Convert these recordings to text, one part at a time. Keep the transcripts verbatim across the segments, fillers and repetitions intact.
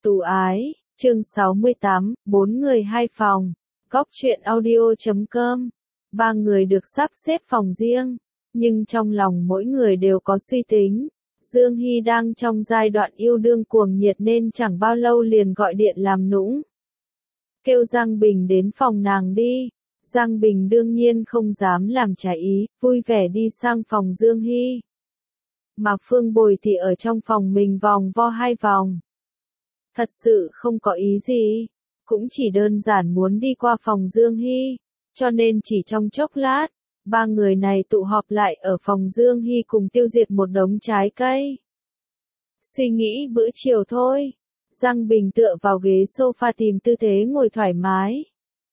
Tú ái, chương sáu mươi tám, bốn người hai phòng, góc truyện audio chấm com. Ba người được sắp xếp phòng riêng, nhưng trong lòng mỗi người đều có suy tính. Dương Hy đang trong giai đoạn yêu đương cuồng nhiệt nên chẳng bao lâu liền gọi điện làm nũng. Kêu Giang Bình đến phòng nàng đi. Giang Bình đương nhiên không dám làm trái ý, vui vẻ đi sang phòng Dương Hy. Mà Phương Bồi thì ở trong phòng mình vòng vo hai vòng. Thật sự không có ý gì, cũng chỉ đơn giản muốn đi qua phòng Dương Hy, cho nên chỉ trong chốc lát, ba người này tụ họp lại ở phòng Dương Hy cùng tiêu diệt một đống trái cây. Suy nghĩ bữa chiều thôi, Giang Bình tựa vào ghế sofa tìm tư thế ngồi thoải mái.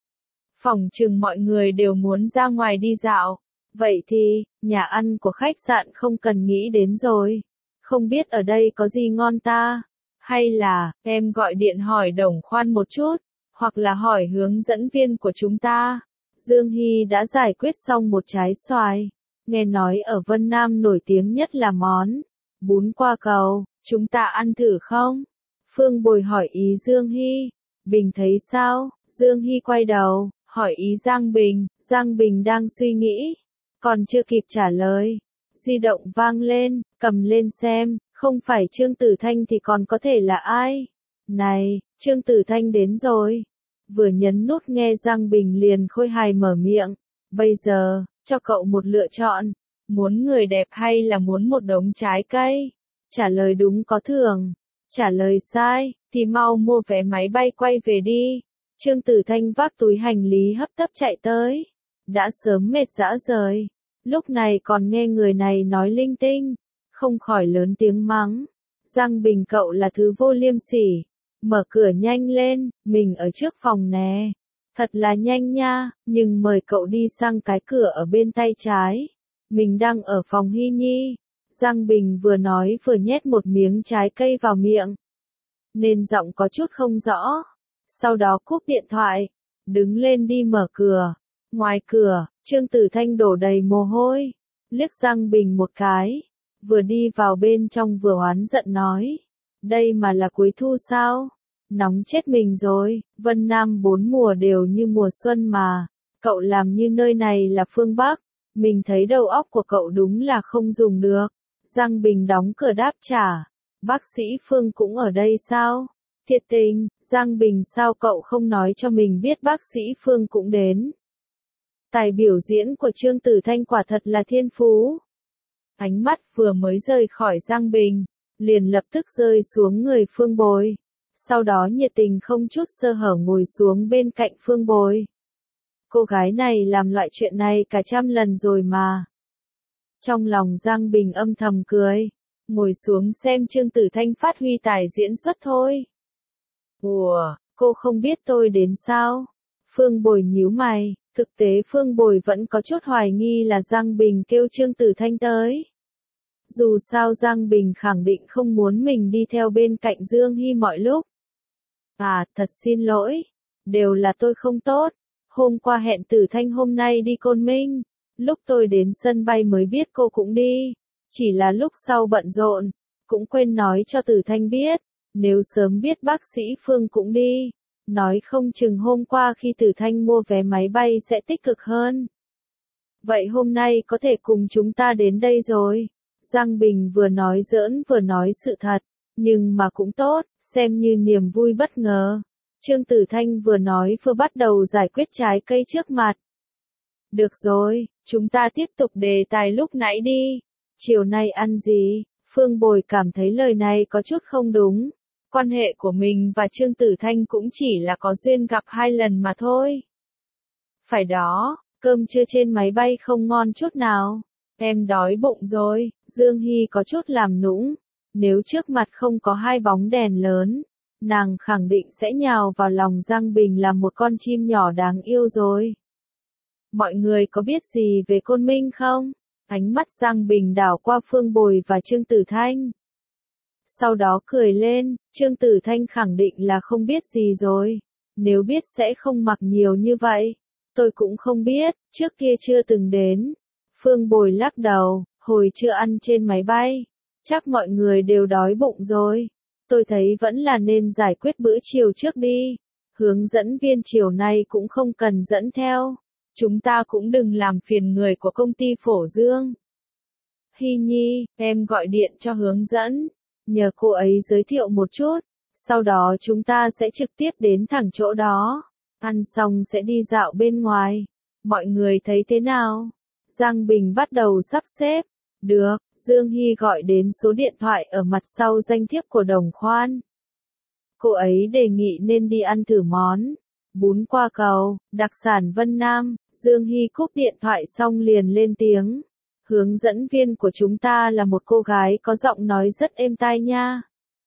Phòng chừng mọi người đều muốn ra ngoài đi dạo, vậy thì, nhà ăn của khách sạn không cần nghĩ đến rồi, không biết ở đây có gì ngon ta. Hay là, em gọi điện hỏi Đồng Khoan một chút, hoặc là hỏi hướng dẫn viên của chúng ta. Dương Hy đã giải quyết xong một trái xoài. Nghe nói ở Vân Nam nổi tiếng nhất là món bún qua cầu, chúng ta ăn thử không? Phương Bồi hỏi ý Dương Hy. Bình thấy sao? Dương Hy quay đầu, hỏi ý Giang Bình. Giang Bình đang suy nghĩ, còn chưa kịp trả lời. Di động vang lên, cầm lên xem. Không phải Trương Tử Thanh thì còn có thể là ai? Này, Trương Tử Thanh đến rồi. Vừa nhấn nút nghe Giang Bình liền khôi hài mở miệng. Bây giờ, cho cậu một lựa chọn. Muốn người đẹp hay là muốn một đống trái cây? Trả lời đúng có thưởng. Trả lời sai, thì mau mua vé máy bay quay về đi. Trương Tử Thanh vác túi hành lý hấp tấp chạy tới. Đã sớm mệt rã rời. Lúc này còn nghe người này nói linh tinh. Không khỏi lớn tiếng mắng. Giang Bình cậu là thứ vô liêm sỉ. Mở cửa nhanh lên, mình ở trước phòng nè. Thật là nhanh nha, nhưng mời cậu đi sang cái cửa ở bên tay trái. Mình đang ở phòng Hy Nhi. Giang Bình vừa nói vừa nhét một miếng trái cây vào miệng. Nên giọng có chút không rõ. Sau đó cúp điện thoại. Đứng lên đi mở cửa. Ngoài cửa, Trương Tử Thanh đổ đầy mồ hôi. Liếc Giang Bình một cái. Vừa đi vào bên trong vừa oán giận nói. Đây mà là cuối thu sao? Nóng chết mình rồi, Vân Nam bốn mùa đều như mùa xuân mà. Cậu làm như nơi này là phương Bắc. Mình thấy đầu óc của cậu đúng là không dùng được. Giang Bình đóng cửa đáp trả. Bác sĩ Phương cũng ở đây sao? Thiệt tình, Giang Bình sao cậu không nói cho mình biết bác sĩ Phương cũng đến? Tài biểu diễn của Trương Tử Thanh quả thật là thiên phú. Ánh mắt vừa mới rời khỏi Giang Bình, liền lập tức rơi xuống người Phương Bồi. Sau đó nhiệt tình không chút sơ hở ngồi xuống bên cạnh Phương Bồi. Cô gái này làm loại chuyện này cả trăm lần rồi mà. Trong lòng Giang Bình âm thầm cười. Ngồi xuống xem Trương Tử Thanh phát huy tài diễn xuất thôi. Ủa, cô không biết tôi đến sao? Phương Bồi nhíu mày. Thực tế Phương Bồi vẫn có chút hoài nghi là Giang Bình kêu Trương Tử Thanh tới. Dù sao Giang Bình khẳng định không muốn mình đi theo bên cạnh Dương Hy mọi lúc. À, thật xin lỗi. Đều là tôi không tốt. Hôm qua hẹn Tử Thanh hôm nay đi Côn Minh. Lúc tôi đến sân bay mới biết cô cũng đi. Chỉ là lúc sau bận rộn. Cũng quên nói cho Tử Thanh biết. Nếu sớm biết bác sĩ Phương cũng đi. Nói không chừng hôm qua khi Tử Thanh mua vé máy bay sẽ tích cực hơn. Vậy hôm nay có thể cùng chúng ta đến đây rồi. Giang Bình vừa nói giỡn vừa nói sự thật. Nhưng mà cũng tốt, xem như niềm vui bất ngờ. Trương Tử Thanh vừa nói vừa bắt đầu giải quyết trái cây trước mặt. Được rồi, chúng ta tiếp tục đề tài lúc nãy đi. Chiều nay ăn gì? Phương Bồi cảm thấy lời này có chút không đúng. Quan hệ của mình và Trương Tử Thanh cũng chỉ là có duyên gặp hai lần mà thôi. Phải đó, cơm trưa trên máy bay không ngon chút nào. Em đói bụng rồi, Dương Hy có chút làm nũng. Nếu trước mặt không có hai bóng đèn lớn, nàng khẳng định sẽ nhào vào lòng Giang Bình làm một con chim nhỏ đáng yêu rồi. Mọi người có biết gì về Côn Minh không? Ánh mắt Giang Bình đảo qua Phương Bồi và Trương Tử Thanh. Sau đó cười lên, Trương Tử Thanh khẳng định là không biết gì rồi. Nếu biết sẽ không mặc nhiều như vậy. Tôi cũng không biết, trước kia chưa từng đến. Phương Bồi lắc đầu, hồi chưa ăn trên máy bay. Chắc mọi người đều đói bụng rồi. tôi thấy vẫn là nên giải quyết bữa chiều trước đi. Hướng dẫn viên chiều nay cũng không cần dẫn theo. Chúng ta cũng đừng làm phiền người của công ty Phổ Dương. Hy Nhi, em gọi điện cho hướng dẫn. Nhờ cô ấy giới thiệu một chút. Sau đó chúng ta sẽ trực tiếp đến thẳng chỗ đó. Ăn xong sẽ đi dạo bên ngoài. Mọi người thấy thế nào? Giang Bình bắt đầu sắp xếp. Được, Dương Hy gọi đến số điện thoại ở mặt sau danh thiếp của Đồng Khoan. Cô ấy đề nghị nên đi ăn thử món bún qua cầu, đặc sản Vân Nam. Dương Hy cúp điện thoại xong liền lên tiếng. Hướng dẫn viên của chúng ta là một cô gái có giọng nói rất êm tai nha.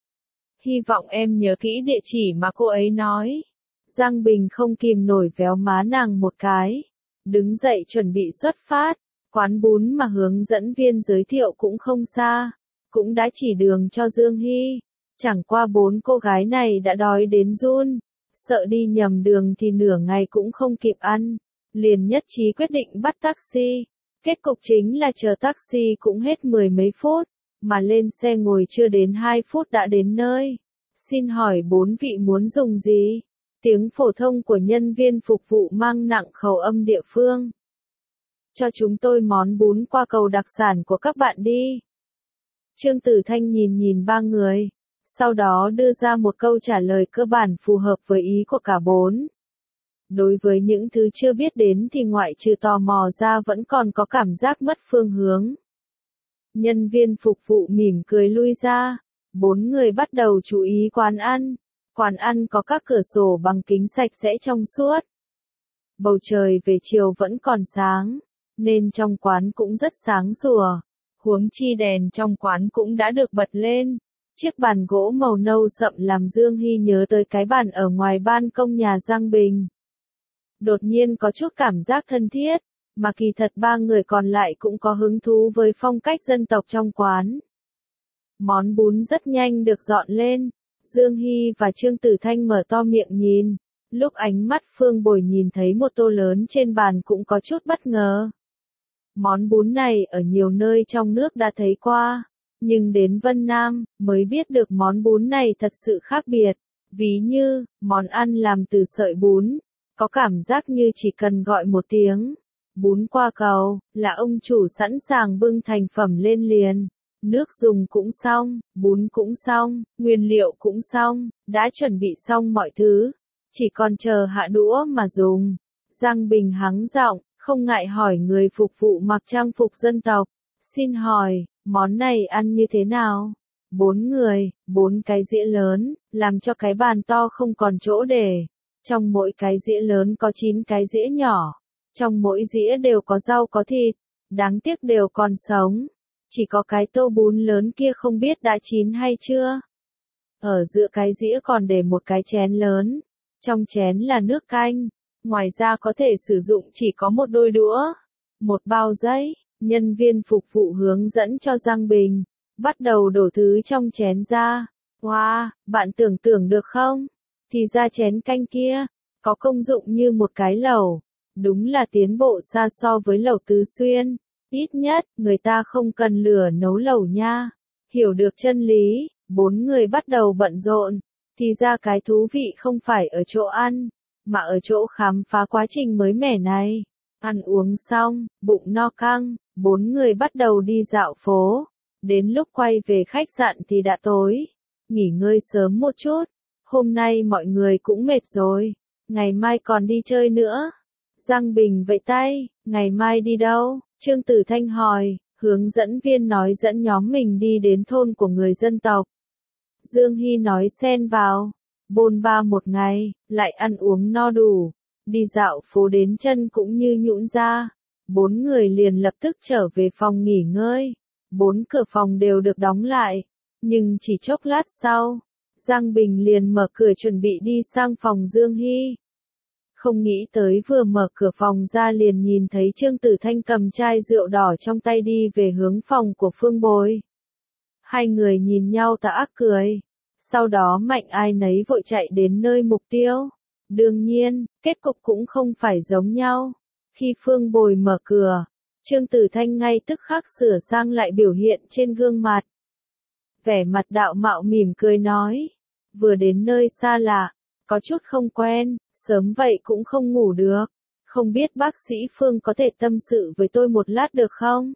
Hy vọng em nhớ kỹ địa chỉ mà cô ấy nói. Giang Bình không kìm nổi véo má nàng một cái. Đứng dậy chuẩn bị xuất phát. Quán bún mà hướng dẫn viên giới thiệu cũng không xa. Cũng đã chỉ đường cho Dương Hy. Chẳng qua bốn cô gái này đã đói đến run. Sợ đi nhầm đường thì nửa ngày cũng không kịp ăn. Liền nhất trí quyết định bắt taxi. Kết cục chính là chờ taxi cũng hết mười mấy phút. Mà lên xe ngồi chưa đến hai phút đã đến nơi. Xin hỏi bốn vị muốn dùng gì? Tiếng phổ thông của nhân viên phục vụ mang nặng khẩu âm địa phương. Cho chúng tôi món bún qua cầu đặc sản của các bạn đi. Trương Tử Thanh nhìn nhìn ba người. Sau đó đưa ra một câu trả lời cơ bản phù hợp với ý của cả bốn. Đối với những thứ chưa biết đến thì ngoại trừ tò mò ra vẫn còn có cảm giác mất phương hướng. Nhân viên phục vụ mỉm cười lui ra. Bốn người bắt đầu chú ý quán ăn. Quán ăn có các cửa sổ bằng kính sạch sẽ trong suốt. Bầu trời về chiều vẫn còn sáng, nên trong quán cũng rất sáng sủa. Huống chi đèn trong quán cũng đã được bật lên. Chiếc bàn gỗ màu nâu sậm làm Dương Hy nhớ tới cái bàn ở ngoài ban công nhà Giang Bình. Đột nhiên có chút cảm giác thân thiết, mà kỳ thật ba người còn lại cũng có hứng thú với phong cách dân tộc trong quán. Món bún rất nhanh được dọn lên. Dương Hy và Trương Tử Thanh mở to miệng nhìn. Lúc ánh mắt Phương Bồi nhìn thấy một tô lớn trên bàn cũng có chút bất ngờ. Món bún này ở nhiều nơi trong nước đã thấy qua. Nhưng đến Vân Nam, mới biết được món bún này thật sự khác biệt. Ví như, món ăn làm từ sợi bún. Có cảm giác như chỉ cần gọi một tiếng. Bún qua cầu, là ông chủ sẵn sàng bưng thành phẩm lên liền. Nước dùng cũng xong, bún cũng xong, nguyên liệu cũng xong, đã chuẩn bị xong mọi thứ. Chỉ còn chờ hạ đũa mà dùng. Giang Bình hắng giọng, không ngại hỏi người phục vụ mặc trang phục dân tộc. Xin hỏi, món này ăn như thế nào? Bốn người, bốn cái dĩa lớn, làm cho cái bàn to không còn chỗ để. Trong mỗi cái dĩa lớn có chín cái dĩa nhỏ. Trong mỗi dĩa đều có rau có thịt. Đáng tiếc đều còn sống. Chỉ có cái tô bún lớn kia không biết đã chín hay chưa. Ở giữa cái dĩa còn để một cái chén lớn. Trong chén là nước canh. Ngoài ra có thể sử dụng chỉ có một đôi đũa. Một bao giấy. Nhân viên phục vụ hướng dẫn cho Giang Bình. Bắt đầu đổ thứ trong chén ra. Wow, bạn tưởng tượng được không? Thì ra chén canh kia. Có công dụng như một cái lẩu. Đúng là tiến bộ xa so với lẩu Tứ Xuyên. Ít nhất, người ta không cần lửa nấu lẩu nha. Hiểu được chân lý, bốn người bắt đầu bận rộn. Thì ra cái thú vị không phải ở chỗ ăn, mà ở chỗ khám phá quá trình mới mẻ này. Ăn uống xong, bụng no căng, bốn người bắt đầu đi dạo phố. Đến lúc quay về khách sạn thì đã tối. Nghỉ ngơi sớm một chút. Hôm nay mọi người cũng mệt rồi. Ngày mai còn đi chơi nữa. Giang Bình vẫy tay, ngày mai đi đâu? Trương Tử Thanh hỏi, hướng dẫn viên nói dẫn nhóm mình đi đến thôn của người dân tộc. Dương Hy nói xen vào, bôn ba một ngày, lại ăn uống no đủ, đi dạo phố đến chân cũng như nhũn ra. Bốn người liền lập tức trở về phòng nghỉ ngơi. Bốn cửa phòng đều được đóng lại, nhưng chỉ chốc lát sau, Giang Bình liền mở cửa chuẩn bị đi sang phòng Dương Hy. Không nghĩ tới vừa mở cửa phòng ra liền nhìn thấy Trương Tử Thanh cầm chai rượu đỏ trong tay đi về hướng phòng của Phương Bồi. Hai người nhìn nhau tà ác cười. Sau đó mạnh ai nấy vội chạy đến nơi mục tiêu. Đương nhiên, kết cục cũng không phải giống nhau. Khi Phương Bồi mở cửa, Trương Tử Thanh ngay tức khắc sửa sang lại biểu hiện trên gương mặt. vẻ mặt đạo mạo mỉm cười nói. Vừa đến nơi xa lạ, có chút không quen, sớm vậy cũng không ngủ được. Không biết bác sĩ Phương có thể tâm sự với tôi một lát được không?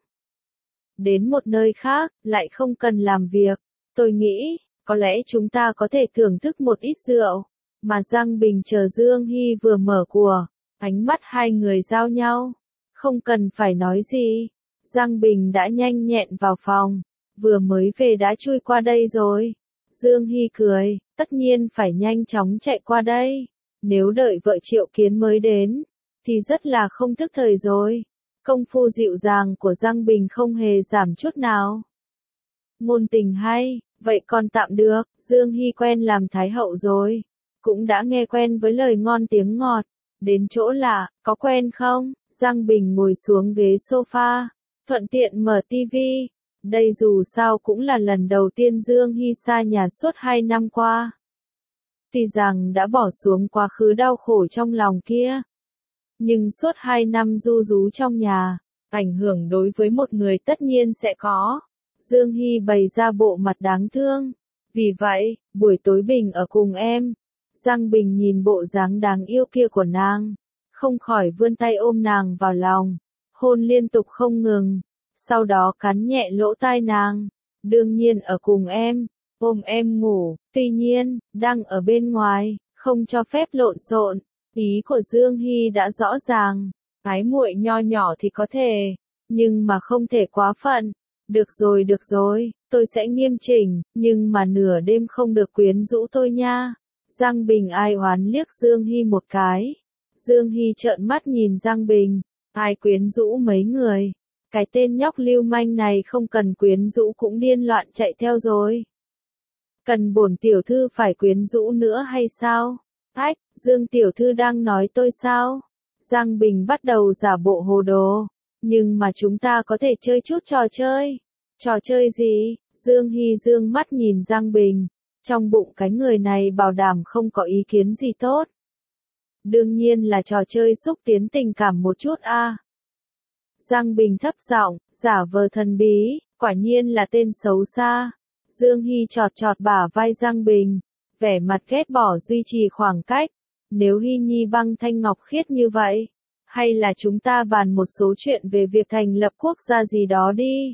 Đến một nơi khác, lại không cần làm việc. Tôi nghĩ, có lẽ chúng ta có thể thưởng thức một ít rượu. Mà Giang Bình chờ Dương Hy vừa mở của, ánh mắt hai người giao nhau. Không cần phải nói gì. Giang Bình đã nhanh nhẹn vào phòng. Vừa mới về đã chui qua đây rồi. Dương Hy cười, tất nhiên phải nhanh chóng chạy qua đây. Nếu đợi vợ Triệu Kiến mới đến, thì rất là không thức thời rồi. Công phu dịu dàng của Giang Bình không hề giảm chút nào. Ngôn tình hay, vậy còn tạm được, Dương Hy quen làm thái hậu rồi. Cũng đã nghe quen với lời ngon tiếng ngọt. Đến chỗ lạ, có quen không? Giang Bình ngồi xuống ghế sofa, thuận tiện mở tivi. Đây dù sao cũng là lần đầu tiên Dương Hy xa nhà suốt hai năm qua. Tuy rằng đã bỏ xuống quá khứ đau khổ trong lòng kia, nhưng suốt hai năm ru rú trong nhà, ảnh hưởng đối với một người tất nhiên sẽ có. Dương Hy bày ra bộ mặt đáng thương. Vì vậy, buổi tối Bình ở cùng em. Giang Bình nhìn bộ dáng đáng yêu kia của nàng, không khỏi vươn tay ôm nàng vào lòng, hôn liên tục không ngừng, sau đó cắn nhẹ lỗ tai nàng. Đương nhiên ở cùng em, ôm em ngủ, tuy nhiên, đang ở bên ngoài, không cho phép lộn xộn. Ý của Dương Hy đã rõ ràng, ái muội nho nhỏ thì có thể, nhưng mà không thể quá phận. Được rồi được rồi, tôi sẽ nghiêm chỉnh, nhưng mà nửa đêm không được quyến rũ tôi nha. Giang Bình ai oán liếc Dương Hy một cái. Dương Hy trợn mắt nhìn Giang Bình, ai quyến rũ mấy người. Cái tên nhóc lưu manh này không cần quyến rũ cũng điên loạn chạy theo rồi. Cần bổn tiểu thư phải quyến rũ nữa hay sao? Ách, Dương tiểu thư đang nói tôi sao? Giang Bình bắt đầu giả bộ hồ đồ. Nhưng mà chúng ta có thể chơi chút trò chơi. Trò chơi gì? Dương Hy dương mắt nhìn Giang Bình. Trong bụng cái người này bảo đảm không có ý kiến gì tốt. Đương nhiên là trò chơi xúc tiến tình cảm một chút a. À. Giang Bình thấp giọng, giả vờ thần bí, quả nhiên là tên xấu xa. Dương Hy chọt chọt bả vai Giang Bình, vẻ mặt ghét bỏ duy trì khoảng cách. Nếu Hy Nhi băng thanh ngọc khiết như vậy, hay là chúng ta bàn một số chuyện về việc thành lập quốc gia gì đó đi.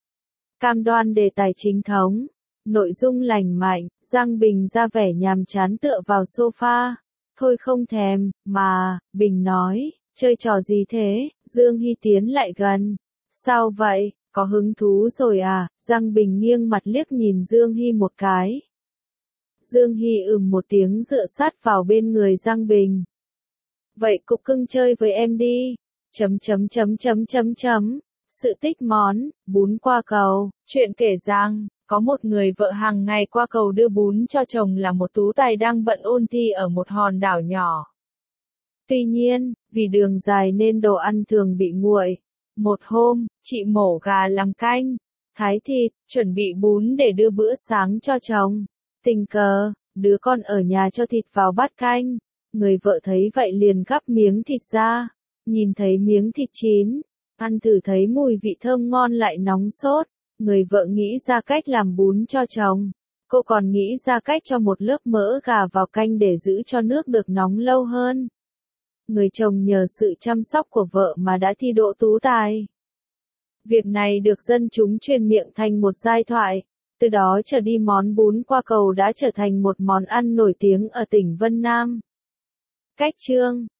Cam đoan đề tài chính thống, nội dung lành mạnh. Giang Bình ra vẻ nhàm chán tựa vào sofa. Thôi không thèm, mà, Bình nói, chơi trò gì thế? Dương Hy tiến lại gần. Sao vậy, có hứng thú rồi à? Giang Bình nghiêng mặt liếc nhìn Dương Hy một cái. Dương Hy ừm một tiếng dựa sát vào bên người Giang Bình. Vậy cục cưng chơi với em đi. Chấm chấm chấm chấm chấm chấm. Sự tích món, bún qua cầu. Chuyện kể rằng, có một người vợ hàng ngày qua cầu đưa bún cho chồng là một tú tài đang bận ôn thi ở một hòn đảo nhỏ. Tuy nhiên, vì đường dài nên đồ ăn thường bị nguội. Một hôm, chị mổ gà làm canh, thái thịt, chuẩn bị bún để đưa bữa sáng cho chồng. Tình cờ, đứa con ở nhà cho thịt vào bát canh. Người vợ thấy vậy liền gắp miếng thịt ra. Nhìn thấy miếng thịt chín, ăn thử thấy mùi vị thơm ngon lại nóng sốt. Người vợ nghĩ ra cách làm bún cho chồng. Cô còn nghĩ ra cách cho một lớp mỡ gà vào canh để giữ cho nước được nóng lâu hơn. Người chồng nhờ sự chăm sóc của vợ mà đã thi đỗ tú tài. Việc này được dân chúng truyền miệng thành một giai thoại. Từ đó trở đi món bún qua cầu đã trở thành một món ăn nổi tiếng ở tỉnh Vân Nam. Cách chương